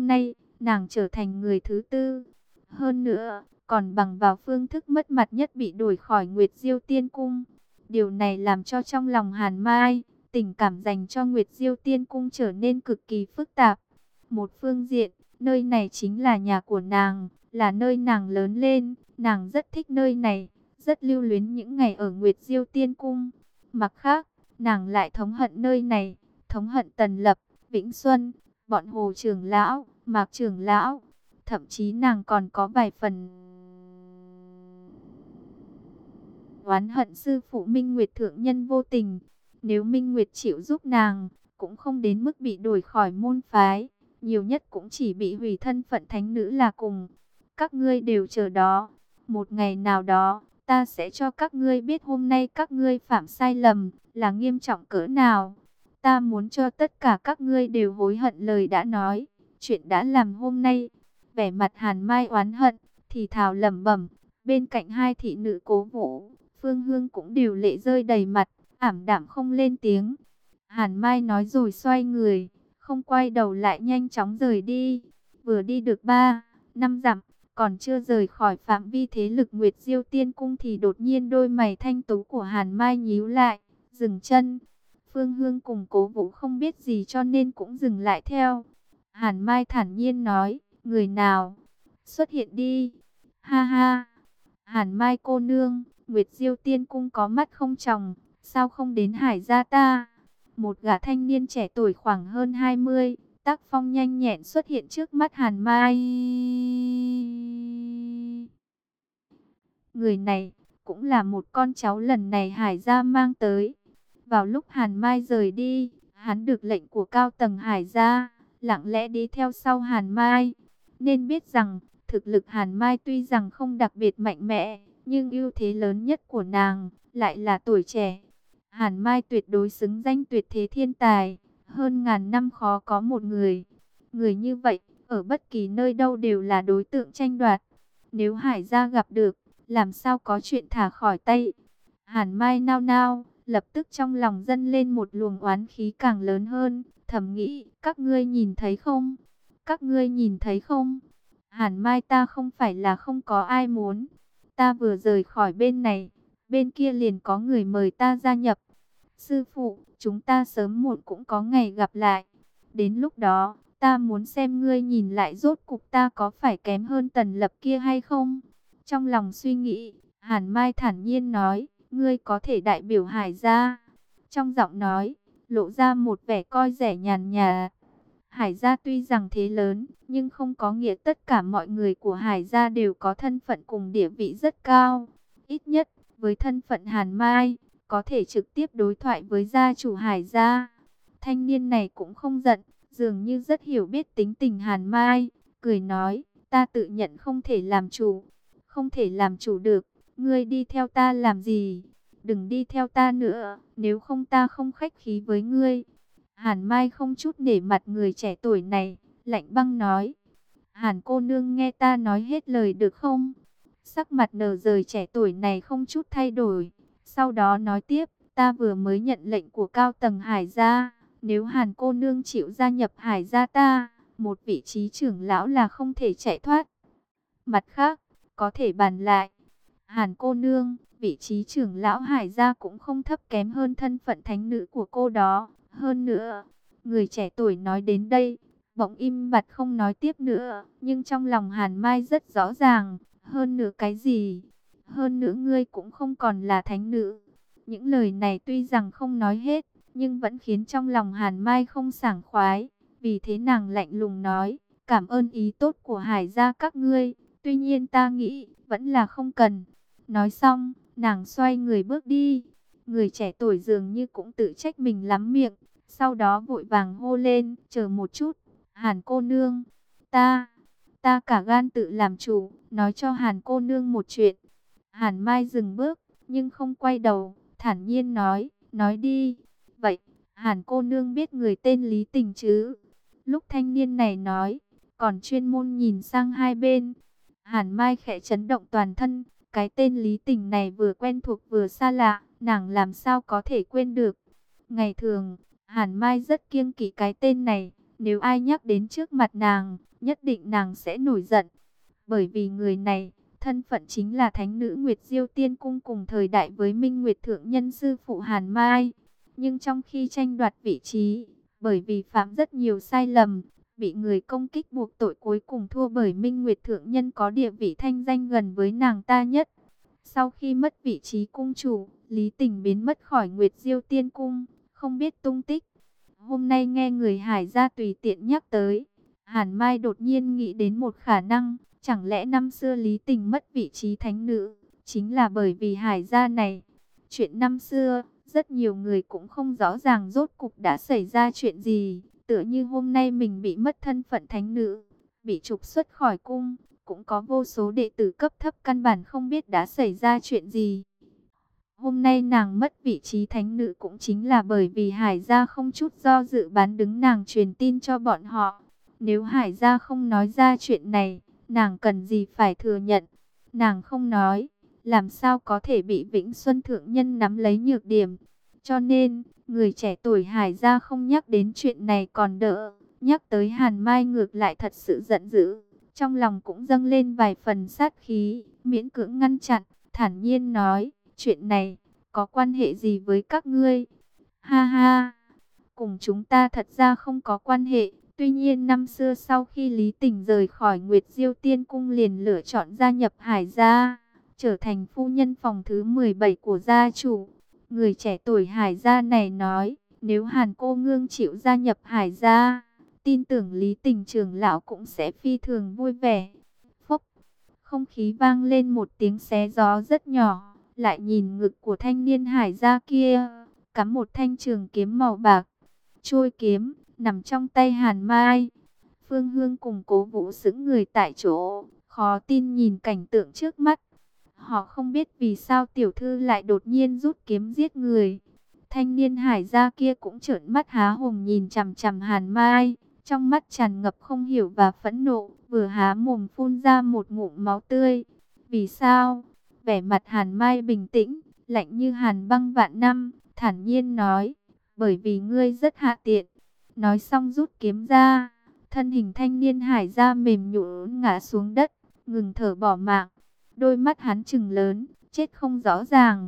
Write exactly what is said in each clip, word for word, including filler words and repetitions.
nay, nàng trở thành người thứ tư. Hơn nữa, còn bằng vào phương thức mất mặt nhất bị đuổi khỏi Nguyệt Diêu Tiên Cung. Điều này làm cho trong lòng Hàn Mai, tình cảm dành cho Nguyệt Diêu Tiên Cung trở nên cực kỳ phức tạp. Một phương diện, nơi này chính là nhà của nàng, là nơi nàng lớn lên, nàng rất thích nơi này, rất lưu luyến những ngày ở Nguyệt Diêu Tiên Cung. Mặt khác, nàng lại thống hận nơi này, thống hận Tần Lập, Vĩnh Xuân, bọn Hồ trưởng lão, Mạc trưởng lão, thậm chí nàng còn có vài phần oán hận sư phụ Minh Nguyệt thượng nhân vô tình. Nếu Minh Nguyệt chịu giúp nàng, cũng không đến mức bị đuổi khỏi môn phái, nhiều nhất cũng chỉ bị hủy thân phận thánh nữ là cùng. Các ngươi đều chờ đó, một ngày nào đó, ta sẽ cho các ngươi biết hôm nay các ngươi phạm sai lầm là nghiêm trọng cỡ nào. Ta muốn cho tất cả các ngươi đều hối hận lời đã nói, chuyện đã làm hôm nay. Vẻ mặt Hàn Mai oán hận, thì thào lẩm bẩm. Bên cạnh hai thị nữ cố vũ, Phương Hương cũng đều lệ rơi đầy mặt, ảm đạm không lên tiếng. Hàn Mai nói rồi xoay người, không quay đầu lại nhanh chóng rời đi. Vừa đi được ba, năm dặm, còn chưa rời khỏi phạm vi thế lực Nguyệt Diêu Tiên Cung thì đột nhiên đôi mày thanh tú của Hàn Mai nhíu lại, dừng chân. Phương Hương cùng cố vũ không biết gì cho nên cũng dừng lại theo. Hàn Mai thản nhiên nói, người nào? Xuất hiện đi. Ha ha. Hàn Mai cô nương, Nguyệt Diêu Tiên Cung có mắt không tròng, sao không đến Hải gia ta? Một gã thanh niên trẻ tuổi khoảng hơn hai mươi, tác phong nhanh nhẹn xuất hiện trước mắt Hàn Mai. Người này cũng là một con cháu lần này Hải gia mang tới. Vào lúc Hàn Mai rời đi, hắn được lệnh của cao tầng Hải gia, lặng lẽ đi theo sau Hàn Mai. Nên biết rằng, thực lực Hàn Mai tuy rằng không đặc biệt mạnh mẽ, nhưng ưu thế lớn nhất của nàng lại là tuổi trẻ. Hàn Mai tuyệt đối xứng danh tuyệt thế thiên tài, hơn ngàn năm khó có một người. Người như vậy, ở bất kỳ nơi đâu đều là đối tượng tranh đoạt. Nếu Hải gia gặp được, làm sao có chuyện thả khỏi tay. Hàn Mai nao nao, lập tức trong lòng dâng lên một luồng oán khí càng lớn hơn, thầm nghĩ, các ngươi nhìn thấy không? Các ngươi nhìn thấy không? Hàn Mai ta không phải là không có ai muốn. Ta vừa rời khỏi bên này, bên kia liền có người mời ta gia nhập. Sư phụ, chúng ta sớm muộn cũng có ngày gặp lại. Đến lúc đó, ta muốn xem ngươi nhìn lại rốt cục ta có phải kém hơn Tần Lập kia hay không? Trong lòng suy nghĩ, Hàn Mai thản nhiên nói, ngươi có thể đại biểu Hải gia. Trong giọng nói, lộ ra một vẻ coi rẻ nhàn nhạt. Hải gia tuy rằng thế lớn, nhưng không có nghĩa tất cả mọi người của Hải gia đều có thân phận cùng địa vị rất cao. Ít nhất, với thân phận Hàn Mai, có thể trực tiếp đối thoại với gia chủ Hải gia. Thanh niên này cũng không giận, dường như rất hiểu biết tính tình Hàn Mai, cười nói, ta tự nhận không thể làm chủ. Không thể làm chủ được, ngươi đi theo ta làm gì? Đừng đi theo ta nữa, nếu không ta không khách khí với ngươi. Hàn Mai không chút nể mặt người trẻ tuổi này, lạnh băng nói. Hàn cô nương nghe ta nói hết lời được không? Sắc mặt nở rời trẻ tuổi này không chút thay đổi. Sau đó nói tiếp, ta vừa mới nhận lệnh của cao tầng Hải gia. Nếu Hàn cô nương chịu gia nhập Hải gia ta, một vị trí trưởng lão là không thể chạy thoát. Mặt khác, có thể bàn lại. Hàn cô nương, vị trí trưởng lão Hải gia cũng không thấp kém hơn thân phận thánh nữ của cô đó. Hơn nữa, người trẻ tuổi nói đến đây, bỗng im bặt không nói tiếp nữa. Nhưng trong lòng Hàn Mai rất rõ ràng, hơn nữa cái gì? Hơn nữa ngươi cũng không còn là thánh nữ. Những lời này tuy rằng không nói hết, nhưng vẫn khiến trong lòng Hàn Mai không sảng khoái. Vì thế nàng lạnh lùng nói, cảm ơn ý tốt của Hải gia các ngươi. Tuy nhiên ta nghĩ, vẫn là không cần. Nói xong, nàng xoay người bước đi. Người trẻ tuổi dường như cũng tự trách mình lắm miệng. Sau đó vội vàng hô lên, chờ một chút. Hàn cô nương, ta, ta cả gan tự làm chủ, nói cho Hàn cô nương một chuyện. Hàn Mai dừng bước, nhưng không quay đầu, thản nhiên nói, nói đi. Vậy, Hàn cô nương biết người tên Lý Tình chứ? Lúc thanh niên này nói, còn chuyên môn nhìn sang hai bên. Hàn Mai khẽ chấn động toàn thân, cái tên Lý Tình này vừa quen thuộc vừa xa lạ, nàng làm sao có thể quên được. Ngày thường, Hàn Mai rất kiêng kỵ cái tên này, Nếu ai nhắc đến trước mặt nàng, nhất định nàng sẽ nổi giận. Bởi vì người này, thân phận chính là thánh nữ Nguyệt Diêu Tiên Cung cùng thời đại với Minh Nguyệt Thượng Nhân sư phụ Hàn Mai. Nhưng trong khi tranh đoạt vị trí, bởi vì phạm rất nhiều sai lầm, bị người công kích buộc tội, cuối cùng thua bởi Minh Nguyệt Thượng Nhân có địa vị thanh danh gần với nàng ta nhất. Sau khi mất vị trí cung chủ, Lý Tình biến mất khỏi Nguyệt Diêu Tiên Cung, không biết tung tích. Hôm nay nghe người Hải gia tùy tiện nhắc tới, Hàn Mai đột nhiên nghĩ đến một khả năng, chẳng lẽ năm xưa Lý Tình mất vị trí thánh nữ, chính là bởi vì Hải gia này. Chuyện năm xưa, rất nhiều người cũng không rõ ràng rốt cục đã xảy ra chuyện gì, tựa như hôm nay mình bị mất thân phận thánh nữ, bị trục xuất khỏi cung, cũng có vô số đệ tử cấp thấp căn bản không biết đã xảy ra chuyện gì. Hôm nay nàng mất vị trí thánh nữ cũng chính là bởi vì Hải gia không chút do dự bán đứng nàng, truyền tin cho bọn họ. Nếu Hải gia không nói ra chuyện này, nàng cần gì phải thừa nhận. Nàng không nói, làm sao có thể bị Vĩnh Xuân Thượng Nhân nắm lấy nhược điểm. Cho nên, người trẻ tuổi Hải gia không nhắc đến chuyện này còn đỡ, nhắc tới Hàn Mai ngược lại thật sự giận dữ. Trong lòng cũng dâng lên vài phần sát khí, miễn cưỡng ngăn chặn, thản nhiên nói, chuyện này có quan hệ gì với các ngươi? Ha ha, cùng chúng ta thật ra không có quan hệ. Tuy nhiên năm xưa sau khi Lý Tình rời khỏi Nguyệt Diêu Tiên Cung liền lựa chọn gia nhập Hải gia, trở thành phu nhân phòng thứ mười bảy của gia chủ. Người trẻ tuổi Hải gia này nói, nếu Hàn cô nương chịu gia nhập Hải gia, tin tưởng Lý Tình trưởng lão cũng sẽ phi thường vui vẻ. Phốc, không khí vang lên một tiếng xé gió rất nhỏ, lại nhìn ngực của thanh niên Hải gia kia, cắm một thanh trường kiếm màu bạc. Trôi kiếm nằm trong tay Hàn Mai. Phương Hương cùng Cố Vũ sững người tại chỗ, khó tin nhìn cảnh tượng trước mắt. Họ không biết vì sao tiểu thư lại đột nhiên rút kiếm giết người. Thanh niên Hải gia kia cũng trợn mắt há hồn nhìn chằm chằm Hàn Mai, trong mắt tràn ngập không hiểu và phẫn nộ, vừa há mồm phun ra một ngụm máu tươi. Vì sao? Vẻ mặt Hàn Mai bình tĩnh, lạnh như hàn băng vạn năm, thản nhiên nói, bởi vì ngươi rất hạ tiện. Nói xong rút kiếm ra, thân hình thanh niên Hải gia mềm nhũn ngã xuống đất, ngừng thở bỏ mạng. Đôi mắt hắn trừng lớn, chết không rõ ràng.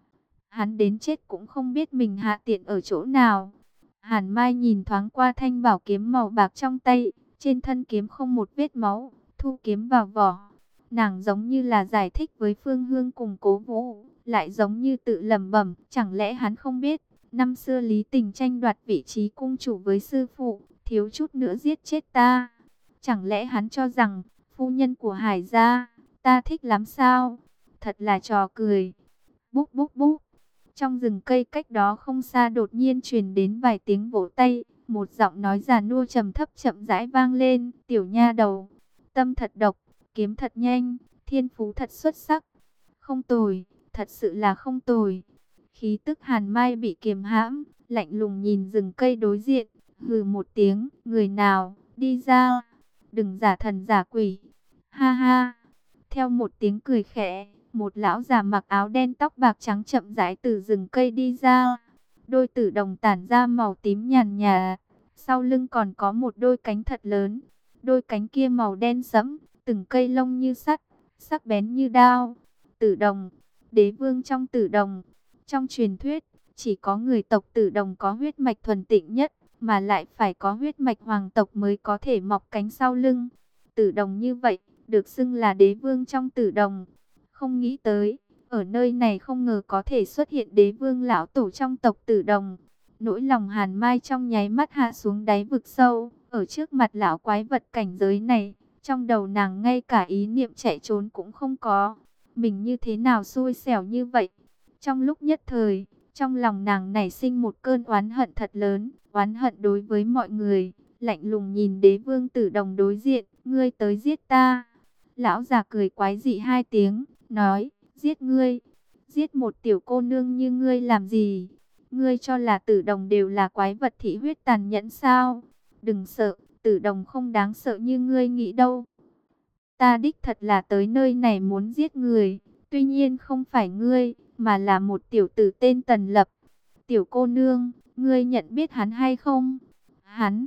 Hắn đến chết cũng không biết mình hạ tiện ở chỗ nào. Hàn Mai nhìn thoáng qua thanh bảo kiếm màu bạc trong tay, trên thân kiếm không một vết máu, thu kiếm vào vỏ. Nàng giống như là giải thích với Phương Hương cùng Cố Vũ, lại giống như tự lẩm bẩm, chẳng lẽ hắn không biết, năm xưa Lý Tình tranh đoạt vị trí cung chủ với sư phụ, thiếu chút nữa giết chết ta. Chẳng lẽ hắn cho rằng, phu nhân của Hải gia, ta thích lắm sao? Thật là trò cười. Búp búp búp. Trong rừng cây cách đó không xa đột nhiên truyền đến vài tiếng vỗ tay, một giọng nói già nua trầm thấp chậm rãi vang lên, tiểu nha đầu, tâm thật độc, kiếm thật nhanh, thiên phú thật xuất sắc. Không tồi, thật sự là không tồi. Khí tức Hàn Mai bị kiềm hãm, lạnh lùng nhìn rừng cây đối diện, hừ một tiếng, người nào, đi ra, đừng giả thần giả quỷ. Ha ha, theo một tiếng cười khẽ, một lão già mặc áo đen tóc bạc trắng chậm rãi từ rừng cây đi ra. Đôi tử đồng tản ra màu tím nhàn nhạt, sau lưng còn có một đôi cánh thật lớn. Đôi cánh kia màu đen sẫm, từng cây lông như sắt, sắc bén như đao. Tử đồng, đế vương trong tử đồng. Trong truyền thuyết, chỉ có người tộc tử đồng có huyết mạch thuần tịnh nhất, mà lại phải có huyết mạch hoàng tộc mới có thể mọc cánh sau lưng. Tử đồng như vậy, được xưng là đế vương trong tử đồng. Không nghĩ tới, ở nơi này không ngờ có thể xuất hiện đế vương lão tổ trong tộc tử đồng. Nỗi lòng Hàn Mai trong nháy mắt hạ xuống đáy vực sâu, ở trước mặt lão quái vật cảnh giới này, trong đầu nàng ngay cả ý niệm chạy trốn cũng không có. Mình như thế nào xui xẻo như vậy? Trong lúc nhất thời, trong lòng nàng nảy sinh một cơn oán hận thật lớn, oán hận đối với mọi người, lạnh lùng nhìn đế vương tử đồng đối diện, ngươi tới giết ta. Lão già cười quái dị hai tiếng, nói, giết ngươi, giết một tiểu cô nương như ngươi làm gì? Ngươi cho là tử đồng đều là quái vật thị huyết tàn nhẫn sao? Đừng sợ, tử đồng không đáng sợ như ngươi nghĩ đâu. Ta đích thật là tới nơi này muốn giết người, tuy nhiên không phải ngươi, mà là một tiểu tử tên Tần Lập. Tiểu cô nương, ngươi nhận biết hắn hay không? Hắn,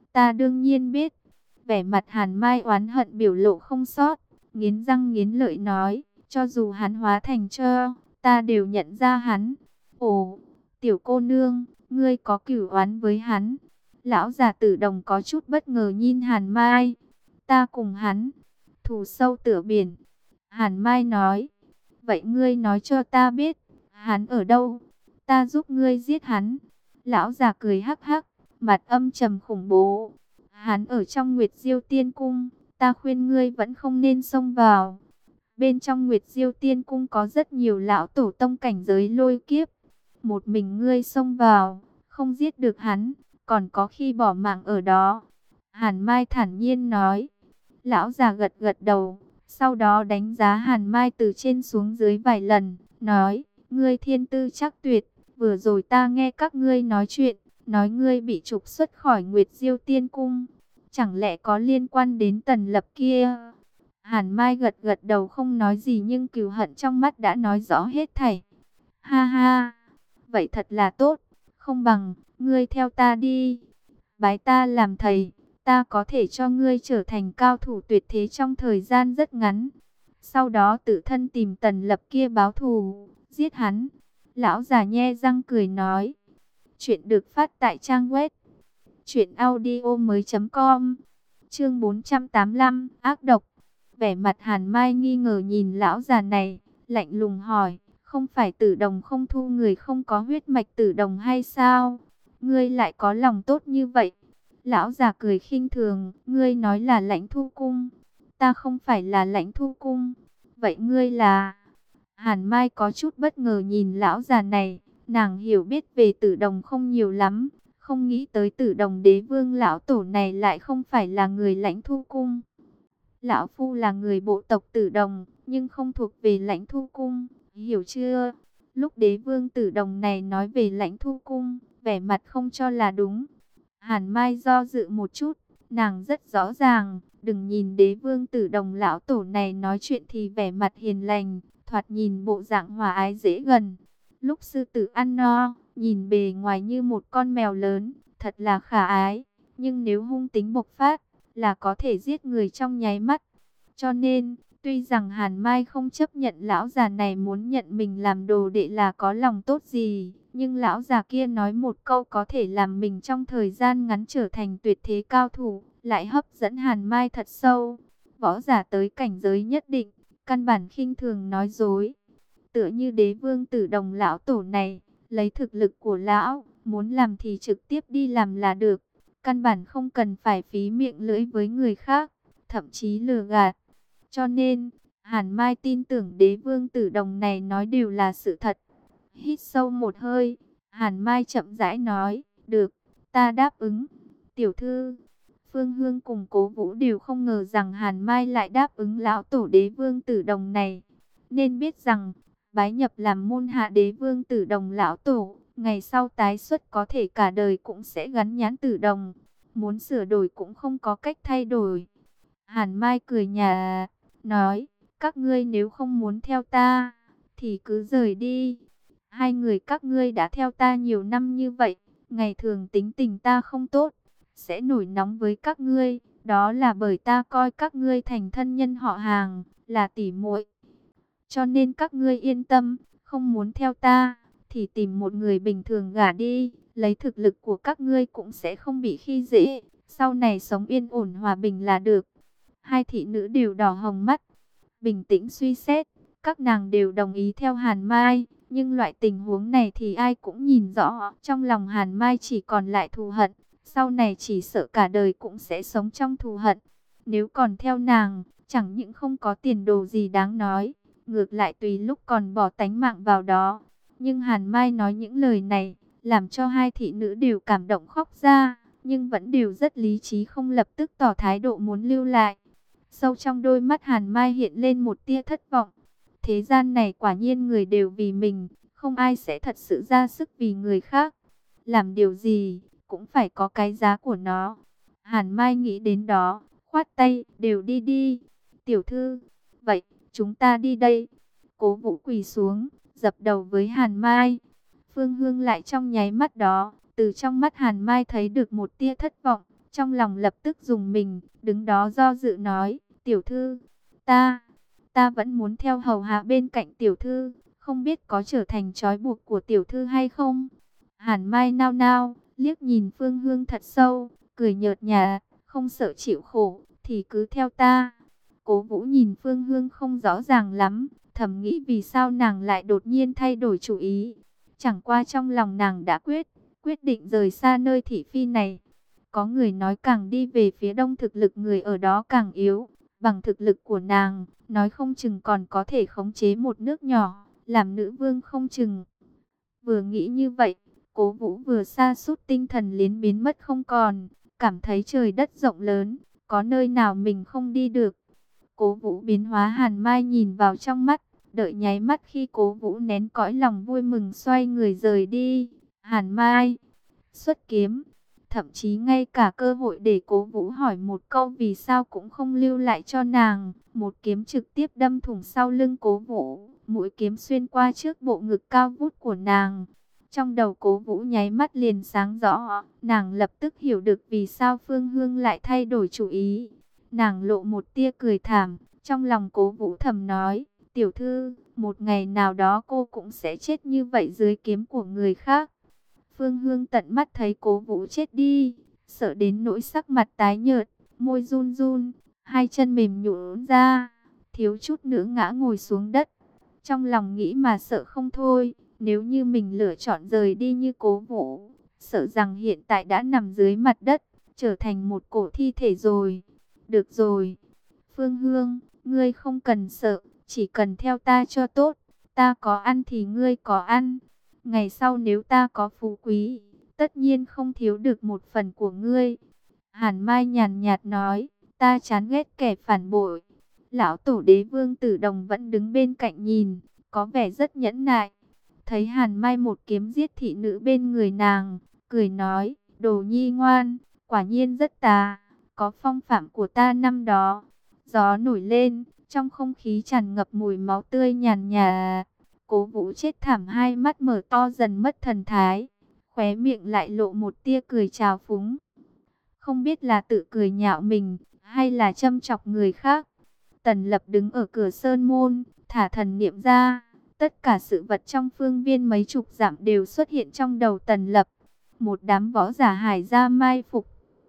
Ta đương nhiên biết. Vẻ mặt Hàn Mai oán hận biểu lộ không sót, nghiến răng nghiến lợi nói, cho dù hắn hóa thành tro, ta đều nhận ra hắn. Ồ, tiểu cô nương, ngươi có cửu oán với hắn? Lão già Tử Đồng có chút bất ngờ nhìn Hàn Mai. Ta cùng hắn, thù sâu tựa biển. Hàn Mai nói, vậy ngươi nói cho ta biết, hắn ở đâu? Ta giúp ngươi giết hắn. Lão già cười hắc hắc, mặt âm trầm khủng bố. Hắn ở trong Nguyệt Diêu Tiên Cung, ta khuyên ngươi vẫn không nên xông vào. Bên trong Nguyệt Diêu Tiên Cung có rất nhiều lão tổ tông cảnh giới lôi kiếp. Một mình ngươi xông vào, không giết được hắn, còn có khi bỏ mạng ở đó. Hàn Mai thản nhiên nói. Lão già gật gật đầu, sau đó đánh giá Hàn Mai từ trên xuống dưới vài lần, nói, ngươi thiên tư chắc tuyệt, vừa rồi ta nghe các ngươi nói chuyện, nói ngươi bị trục xuất khỏi Nguyệt Diêu Tiên Cung, chẳng lẽ có liên quan đến Tần Lập kia? Hàn Mai gật gật đầu không nói gì nhưng cừu hận trong mắt đã nói rõ hết thảy. Ha ha, vậy thật là tốt, không bằng, ngươi theo ta đi, bái ta làm thầy, ta có thể cho ngươi trở thành cao thủ tuyệt thế trong thời gian rất ngắn. Sau đó tự thân tìm Tần Lập kia báo thù, giết hắn. Lão già nhe răng cười nói. Chuyện được phát tại trang web truyện audio mới chấm com. Chương bốn trăm tám mươi lăm, ác độc. Vẻ mặt Hàn Mai nghi ngờ nhìn lão già này, lạnh lùng hỏi, không phải Tử Đồng không thu người không có huyết mạch Tử Đồng hay sao? Ngươi lại có lòng tốt như vậy? Lão già cười khinh thường, ngươi nói là Lãnh Thu Cung, ta không phải là Lãnh Thu Cung, vậy ngươi là? Hàn Mai có chút bất ngờ nhìn lão già này, nàng hiểu biết về Tử Đồng không nhiều lắm, không nghĩ tới Tử Đồng đế vương lão tổ này lại không phải là người Lãnh Thu Cung. Lão phu là người bộ tộc Tử Đồng, nhưng không thuộc về Lãnh Thu Cung, hiểu chưa? Lúc đế vương Tử Đồng này nói về Lãnh Thu Cung, vẻ mặt không cho là đúng. Hàn Mai do dự một chút, nàng rất rõ ràng, đừng nhìn đế vương Tử Đồng lão tổ này nói chuyện thì vẻ mặt hiền lành, thoạt nhìn bộ dạng hòa ái dễ gần. Lúc sư tử ăn no, nhìn bề ngoài như một con mèo lớn, thật là khả ái, nhưng nếu hung tính bộc phát, là có thể giết người trong nháy mắt. Cho nên, tuy rằng Hàn Mai không chấp nhận lão già này muốn nhận mình làm đồ đệ là có lòng tốt gì, nhưng lão già kia nói một câu có thể làm mình trong thời gian ngắn trở thành tuyệt thế cao thủ, lại hấp dẫn Hàn Mai thật sâu. Võ giả tới cảnh giới nhất định, căn bản khinh thường nói dối. Tựa như đế vương Tử Đồng lão tổ này, lấy thực lực của lão, muốn làm thì trực tiếp đi làm là được. Căn bản không cần phải phí miệng lưỡi với người khác, thậm chí lừa gạt. Cho nên, Hàn Mai tin tưởng đế vương Tử Đồng này nói đều là sự thật. Hít sâu một hơi, Hàn Mai chậm rãi nói, được, ta đáp ứng. Tiểu thư, Phương Hương cùng Cố Vũ đều không ngờ rằng Hàn Mai lại đáp ứng lão tổ đế vương Tử Đồng này. Nên biết rằng, bái nhập làm môn hạ đế vương Tử Đồng lão tổ, ngày sau tái xuất có thể cả đời cũng sẽ gắn nhãn Tử Đồng. Muốn sửa đổi cũng không có cách thay đổi. Hàn Mai cười nhạt, nói, các ngươi nếu không muốn theo ta, thì cứ rời đi. Hai người các ngươi đã theo ta nhiều năm như vậy, ngày thường tính tình ta không tốt, sẽ nổi nóng với các ngươi, đó là bởi ta coi các ngươi thành thân nhân họ hàng, là tỉ muội. Cho nên các ngươi yên tâm, không muốn theo ta, thì tìm một người bình thường gả đi, lấy thực lực của các ngươi cũng sẽ không bị khi dễ, sau này sống yên ổn hòa bình là được. Hai thị nữ đều đỏ hồng mắt, bình tĩnh suy xét, các nàng đều đồng ý theo Hàn Mai, nhưng loại tình huống này thì ai cũng nhìn rõ, trong lòng Hàn Mai chỉ còn lại thù hận, sau này chỉ sợ cả đời cũng sẽ sống trong thù hận. Nếu còn theo nàng, chẳng những không có tiền đồ gì đáng nói, ngược lại tùy lúc còn bỏ tánh mạng vào đó. Nhưng Hàn Mai nói những lời này, làm cho hai thị nữ đều cảm động khóc ra, nhưng vẫn đều rất lý trí không lập tức tỏ thái độ muốn lưu lại. Sâu trong đôi mắt Hàn Mai hiện lên một tia thất vọng. Thế gian này quả nhiên người đều vì mình, không ai sẽ thật sự ra sức vì người khác. Làm điều gì, cũng phải có cái giá của nó. Hàn Mai nghĩ đến đó, khoát tay, đều đi đi. Tiểu thư, vậy, chúng ta đi đây. Cố Vũ quỳ xuống, dập đầu với Hàn Mai. Phương Hương lại trong nháy mắt đó, từ trong mắt Hàn Mai thấy được một tia thất vọng. trong lòng lập tức dùng mình, đứng đó do dự nói, tiểu thư, ta, ta vẫn muốn theo hầu hạ bên cạnh tiểu thư, không biết có trở thành trói buộc của tiểu thư hay không. Hàn Mai nao nao, liếc nhìn Phương Hương thật sâu, cười nhợt nhạt, không sợ chịu khổ, thì cứ theo ta. Cố Vũ nhìn Phương Hương không rõ ràng lắm, thầm nghĩ vì sao nàng lại đột nhiên thay đổi chủ ý. Chẳng qua trong lòng nàng đã quyết, quyết định rời xa nơi thị phi này. Có người nói càng đi về phía đông thực lực người ở đó càng yếu. Bằng thực lực của nàng, nói không chừng còn có thể khống chế một nước nhỏ, làm nữ vương không chừng. Vừa nghĩ như vậy, Cố Vũ vừa sa sút tinh thần liến biến mất không còn, cảm thấy trời đất rộng lớn, có nơi nào mình không đi được. Cố Vũ biến hóa Hàn Mai nhìn vào trong mắt, đợi nháy mắt khi Cố Vũ nén cõi lòng vui mừng xoay người rời đi. Hàn Mai xuất kiếm, thậm chí ngay cả cơ hội để Cố Vũ hỏi một câu vì sao cũng không lưu lại cho nàng. Một kiếm trực tiếp đâm thủng sau lưng Cố Vũ, mũi kiếm xuyên qua trước bộ ngực cao vút của nàng. Trong đầu Cố Vũ nháy mắt liền sáng rõ, nàng lập tức hiểu được vì sao Phương Hương lại thay đổi chủ ý. Nàng lộ một tia cười thảm, trong lòng Cố Vũ thầm nói, tiểu thư, một ngày nào đó cô cũng sẽ chết như vậy dưới kiếm của người khác. Phương Hương tận mắt thấy Cố Vũ chết đi, sợ đến nỗi sắc mặt tái nhợt, môi run run, hai chân mềm nhũn ra, thiếu chút nữa ngã ngồi xuống đất. Trong lòng nghĩ mà sợ không thôi, nếu như mình lựa chọn rời đi như Cố Vũ, sợ rằng hiện tại đã nằm dưới mặt đất, trở thành một cổ thi thể rồi. Được rồi, Phương Hương, ngươi không cần sợ, chỉ cần theo ta cho tốt, ta có ăn thì ngươi có ăn. Ngày sau nếu ta có phú quý, tất nhiên không thiếu được một phần của ngươi. Hàn Mai nhàn nhạt nói, ta chán ghét kẻ phản bội. Lão tổ đế vương Tử Đồng vẫn đứng bên cạnh nhìn, có vẻ rất nhẫn nại. Thấy Hàn Mai một kiếm giết thị nữ bên người nàng, cười nói, đồ nhi ngoan, quả nhiên rất tà, có phong phạm của ta năm đó. Gió nổi lên, trong không khí tràn ngập mùi máu tươi nhàn nhạt. Cố Vũ chết thảm, hai mắt mở to dần mất thần thái, khóe miệng lại lộ một tia cười trào phúng. Không biết là tự cười nhạo mình, hay là châm chọc người khác. Tần Lập đứng ở cửa sơn môn, thả thần niệm ra. Tất cả sự vật trong phương viên mấy chục dặm đều xuất hiện trong đầu Tần Lập. Một đám võ giả Hải gia mai phục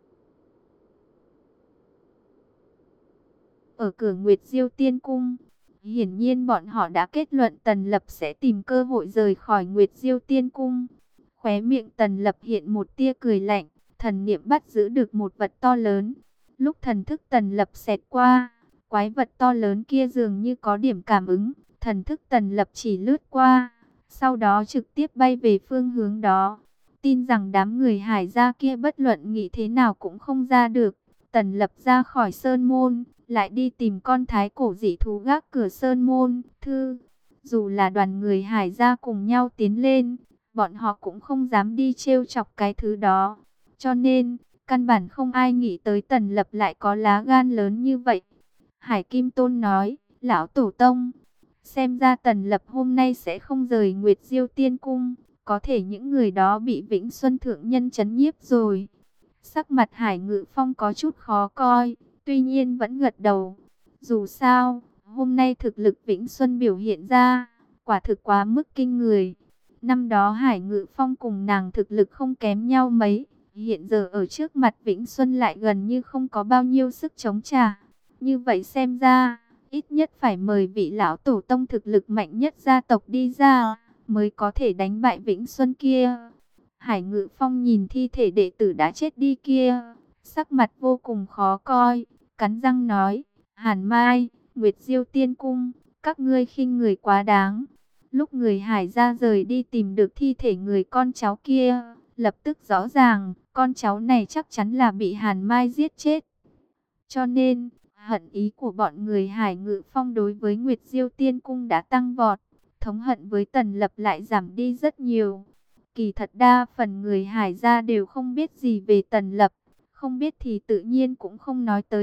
ở cửa Nguyệt Diêu Tiên Cung. Hiển nhiên bọn họ đã kết luận Tần Lập sẽ tìm cơ hội rời khỏi Nguyệt Diêu Tiên Cung. Khóe miệng Tần Lập hiện một tia cười lạnh, thần niệm bắt giữ được một vật to lớn. Lúc thần thức Tần Lập xẹt qua, quái vật to lớn kia dường như có điểm cảm ứng, thần thức Tần Lập chỉ lướt qua, sau đó trực tiếp bay về phương hướng đó. Tin rằng đám người Hải gia kia bất luận nghĩ thế nào cũng không ra được. Tần Lập ra khỏi sơn môn, lại đi tìm con thái cổ dị thú gác cửa sơn môn. Thư, dù là đoàn người Hải gia cùng nhau tiến lên, bọn họ cũng không dám đi trêu chọc cái thứ đó. Cho nên, căn bản không ai nghĩ tới Tần Lập lại có lá gan lớn như vậy. Hải Kim Tôn nói, lão tổ tông, xem ra Tần Lập hôm nay sẽ không rời Nguyệt Diêu Tiên Cung. Có thể những người đó bị Vĩnh Xuân Thượng Nhân trấn nhiếp rồi. Sắc mặt Hải Ngự Phong có chút khó coi, tuy nhiên vẫn gật đầu. Dù sao, hôm nay thực lực Vĩnh Xuân biểu hiện ra, quả thực quá mức kinh người. Năm đó Hải Ngự Phong cùng nàng thực lực không kém nhau mấy, hiện giờ ở trước mặt Vĩnh Xuân lại gần như không có bao nhiêu sức chống trả. Như vậy xem ra, ít nhất phải mời vị lão tổ tông thực lực mạnh nhất gia tộc đi ra, mới có thể đánh bại Vĩnh Xuân kia. Hải Ngự Phong nhìn thi thể đệ tử đã chết đi kia, sắc mặt vô cùng khó coi, cắn răng nói, Hàn Mai, Nguyệt Diêu Tiên Cung, các ngươi khinh người quá đáng. Lúc người Hải gia rời đi tìm được thi thể người con cháu kia, lập tức rõ ràng, con cháu này chắc chắn là bị Hàn Mai giết chết. Cho nên, hận ý của bọn người Hải Ngự Phong đối với Nguyệt Diêu Tiên Cung đã tăng vọt, thống hận với Tần Lập lại giảm đi rất nhiều. Kỳ thật đa phần người Hải gia đều không biết gì về Tần Lập, không biết thì tự nhiên cũng không nói tới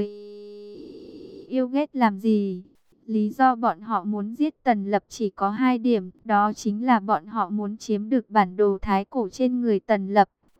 yêu ghét làm gì. Lý do bọn họ muốn giết Tần Lập chỉ có hai điểm, đó chính là bọn họ muốn chiếm được bản đồ thái cổ trên người Tần Lập,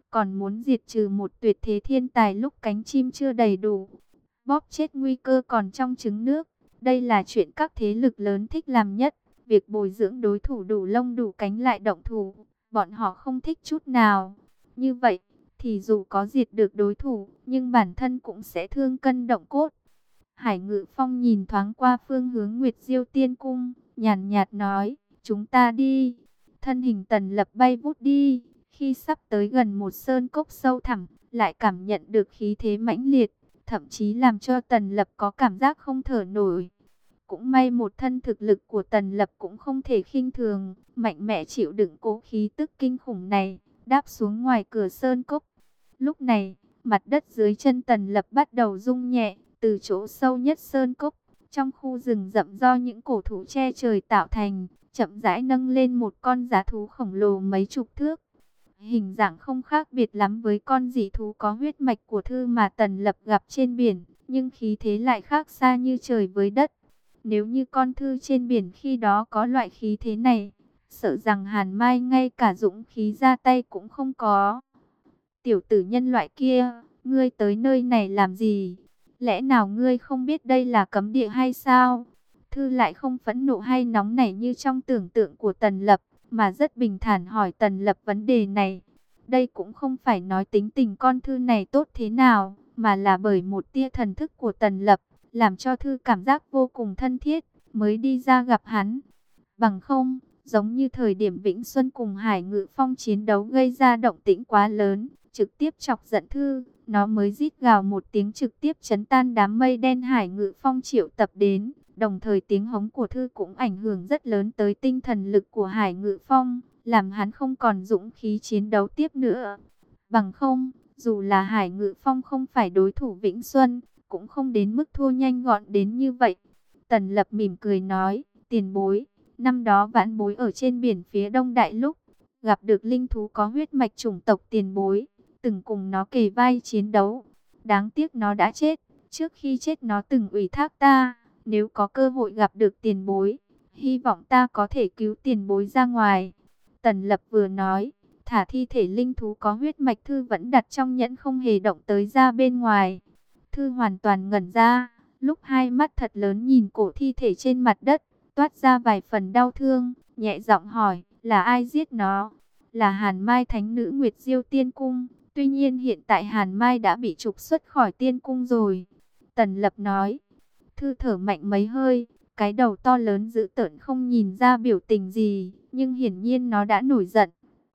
còn muốn diệt trừ một tuyệt thế thiên tài lúc cánh chim chưa đầy đủ, bóp chết nguy cơ còn trong trứng nước. Đây là chuyện các thế lực lớn thích làm nhất. Việc bồi dưỡng đối thủ đủ lông đủ cánh lại động thủ, bọn họ không thích chút nào. Như vậy, thì dù có diệt được đối thủ, nhưng bản thân cũng sẽ thương cân động cốt. Hải Ngự Phong nhìn thoáng qua phương hướng Nguyệt Diêu Tiên Cung, nhàn nhạt nói, chúng ta đi. Thân hình Tần Lập bay vút đi, khi sắp tới gần một sơn cốc sâu thẳm, lại cảm nhận được khí thế mãnh liệt, thậm chí làm cho Tần Lập có cảm giác không thở nổi. Cũng may một thân thực lực của Tần Lập cũng không thể khinh thường, mạnh mẽ chịu đựng cố khí tức kinh khủng này, đáp xuống ngoài cửa sơn cốc. Lúc này, mặt đất dưới chân Tần Lập bắt đầu rung nhẹ, từ chỗ sâu nhất sơn cốc, trong khu rừng rậm do những cổ thụ che trời tạo thành, chậm rãi nâng lên một con dã thú khổng lồ mấy chục thước. Hình dạng không khác biệt lắm với con dị thú có huyết mạch của Thư mà Tần Lập gặp trên biển, nhưng khí thế lại khác xa như trời với đất. Nếu như con Thư trên biển khi đó có loại khí thế này, sợ rằng Hàn Mai ngay cả dũng khí ra tay cũng không có. Tiểu tử nhân loại kia, ngươi tới nơi này làm gì? Lẽ nào ngươi không biết đây là cấm địa hay sao? Thư lại không phẫn nộ hay nóng nảy như trong tưởng tượng của Tần Lập, mà rất bình thản hỏi Tần Lập vấn đề này. Đây cũng không phải nói tính tình con Thư này tốt thế nào, mà là bởi một tia thần thức của Tần Lập, làm cho Thư cảm giác vô cùng thân thiết, mới đi ra gặp hắn. Bằng không, giống như thời điểm Vĩnh Xuân cùng Hải Ngự Phong chiến đấu gây ra động tĩnh quá lớn, trực tiếp chọc giận Thư, nó mới rít gào một tiếng trực tiếp chấn tan đám mây đen Hải Ngự Phong triệu tập đến. Đồng thời tiếng hống của Thư cũng ảnh hưởng rất lớn tới tinh thần lực của Hải Ngự Phong, làm hắn không còn dũng khí chiến đấu tiếp nữa. Bằng không, dù là Hải Ngự Phong không phải đối thủ Vĩnh Xuân, cũng không đến mức thua nhanh gọn đến như vậy. Tần Lập mỉm cười nói, tiền bối, năm đó vãn bối ở trên biển phía đông đại lúc, gặp được linh thú có huyết mạch chủng tộc tiền bối, từng cùng nó kề vai chiến đấu. Đáng tiếc nó đã chết, trước khi chết nó từng ủy thác ta, nếu có cơ hội gặp được tiền bối, hy vọng ta có thể cứu tiền bối ra ngoài. Tần Lập vừa nói, thả thi thể linh thú có huyết mạch Thư vẫn đặt trong nhẫn không hề động tới ra bên ngoài. Thư hoàn toàn ngẩn ra, lúc hai mắt thật lớn nhìn cổ thi thể trên mặt đất, toát ra vài phần đau thương, nhẹ giọng hỏi, là ai giết nó? Là Hàn Mai Thánh Nữ Nguyệt Diêu Tiên Cung, tuy nhiên hiện tại Hàn Mai đã bị trục xuất khỏi Tiên Cung rồi. Tần Lập nói. Thư thở mạnh mấy hơi, cái đầu to lớn dữ tợn không nhìn ra biểu tình gì, nhưng hiển nhiên nó đã nổi giận.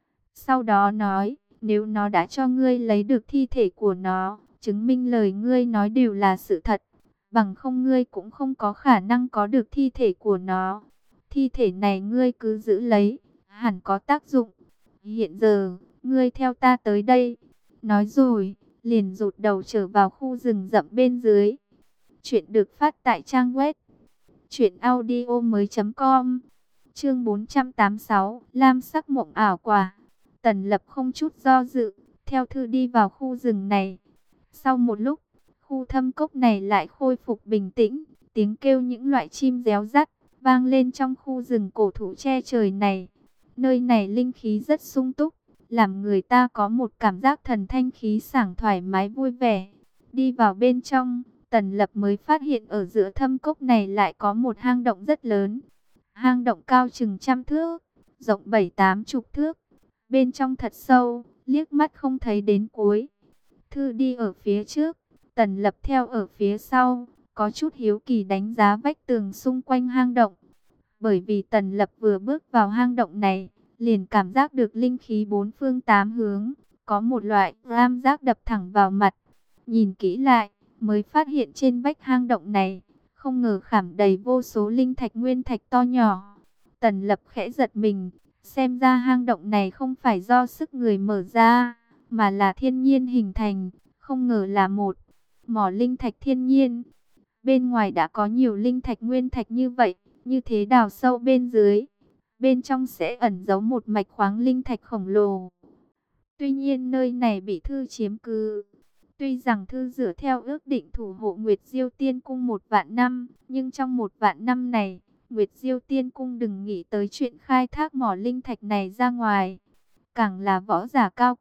Sau đó nói, nếu nó đã cho ngươi lấy được thi thể của nó, chứng minh lời ngươi nói đều là sự thật, bằng không ngươi cũng không có khả năng có được thi thể của nó. Thi thể này ngươi cứ giữ lấy, hẳn có tác dụng. Hiện giờ, ngươi theo ta tới đây. Nói rồi, liền rụt đầu trở vào khu rừng rậm bên dưới. Chuyện được phát tại trang web truyện audio mới chấm com. Chương bốn trăm tám mươi sáu, Lam sắc mộng ảo quả. Tần Lập không chút do dự, theo Thư đi vào khu rừng này. Sau một lúc, khu thâm cốc này lại khôi phục bình tĩnh, tiếng kêu những loại chim réo rắt vang lên trong khu rừng cổ thụ che trời này. Nơi này linh khí rất sung túc, làm người ta có một cảm giác thần thanh khí sảng thoải mái vui vẻ. Đi vào bên trong, Tần Lập mới phát hiện ở giữa thâm cốc này lại có một hang động rất lớn. Hang động cao chừng trăm thước, rộng bảy tám chục thước. Bên trong thật sâu, liếc mắt không thấy đến cuối. Thư đi ở phía trước, Tần Lập theo ở phía sau, có chút hiếu kỳ đánh giá vách tường xung quanh hang động. Bởi vì Tần Lập vừa bước vào hang động này, liền cảm giác được linh khí bốn phương tám hướng, có một loại ram giác đập thẳng vào mặt. Nhìn kỹ lại, mới phát hiện trên vách hang động này, không ngờ khảm đầy vô số linh thạch nguyên thạch to nhỏ. Tần Lập khẽ giật mình, xem ra hang động này không phải do sức người mở ra, mà là thiên nhiên hình thành, không ngờ là một mỏ linh thạch thiên nhiên. Bên ngoài đã có nhiều linh thạch nguyên thạch như vậy, như thế đào sâu bên dưới, bên trong sẽ ẩn giấu một mạch khoáng linh thạch khổng lồ. Tuy nhiên nơi này bị Thư chiếm cứ. Tuy rằng Thư dựa theo ước định thủ hộ Nguyệt Diêu Tiên Cung một vạn năm, nhưng trong một vạn năm này, Nguyệt Diêu Tiên Cung đừng nghĩ tới chuyện khai thác mỏ linh thạch này ra ngoài. Càng là võ giả cao cấp,